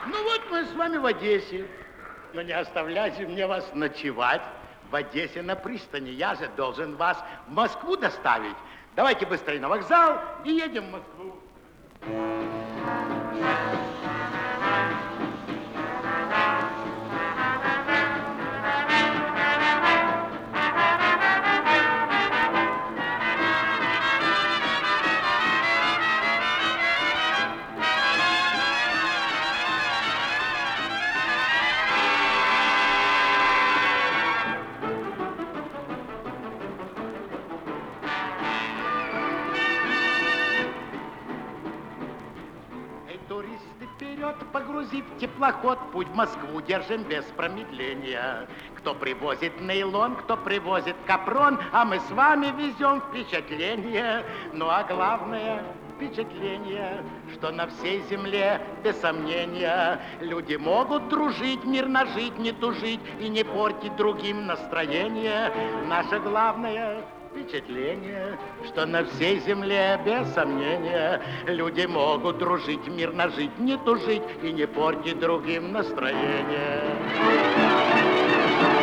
Ну вот мы с вами в Одессе. Но не оставляйте мне вас ночевать в Одессе на пристани. Я же должен вас в Москву доставить. Давайте быстрее на вокзал и едем в Москву. Туристы вперед, погрузив теплоход, путь в Москву держим без промедления. Кто привозит нейлон, кто привозит капрон, а мы с вами везем впечатление. Ну а главное впечатление, что на всей земле, без сомнения, люди могут дружить, мирно жить, не тужить и не портить другим настроение. Наше главное впечатление, что на всей земле, без сомнения, люди могут дружить, мирно жить, не тужить и не портить другим настроение.